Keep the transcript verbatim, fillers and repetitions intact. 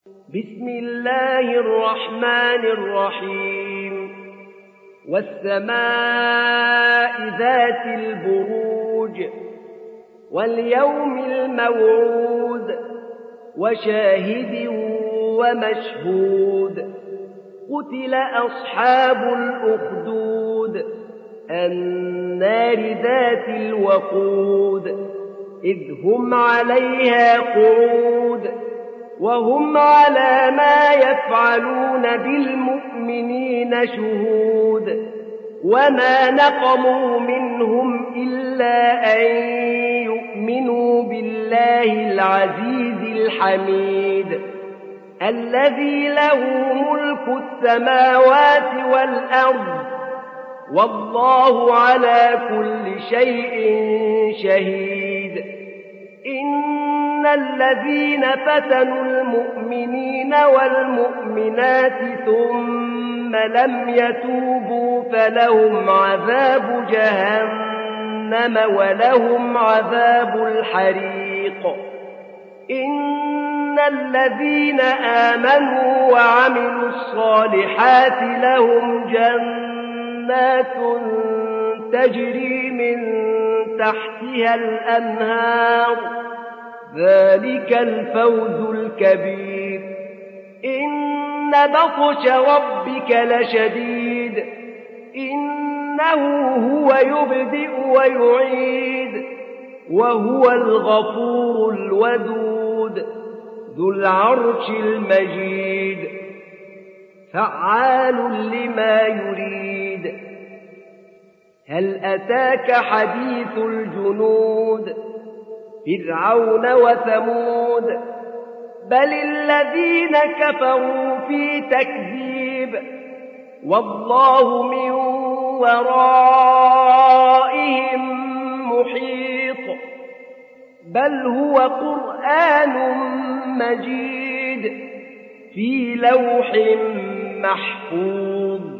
بسم الله الرحمن الرحيم والسماء ذات البروج واليوم الموعود وشاهد ومشهود قتل أصحاب الأخدود النار ذات الوقود إذ هم عليها قعود وهم على ما يفعلون بالمؤمنين شهود وما نقموا منهم إلا أن يؤمنوا بالله العزيز الحميد الذي له ملك السماوات والأرض والله على كل شيء شهيد إن الذين فتنوا المؤمنين والمؤمنات ثم لم يتوبوا فلهم عذاب جهنم ولهم عذاب الحريق إن الذين آمنوا وعملوا الصالحات لهم جنات تجري من تحتها الأنهار ذلك الفوز الكبير إن بطش ربك لشديد إنه هو يبدئ ويعيد وهو الغفور الودود ذو العرش المجيد فعال لما يريد هل أتاك حديث الجنود فرعون وثمود بل الذين كفروا في تكذيب والله من ورائهم محيط بل هو قرآن مجيد في لوح محفوظ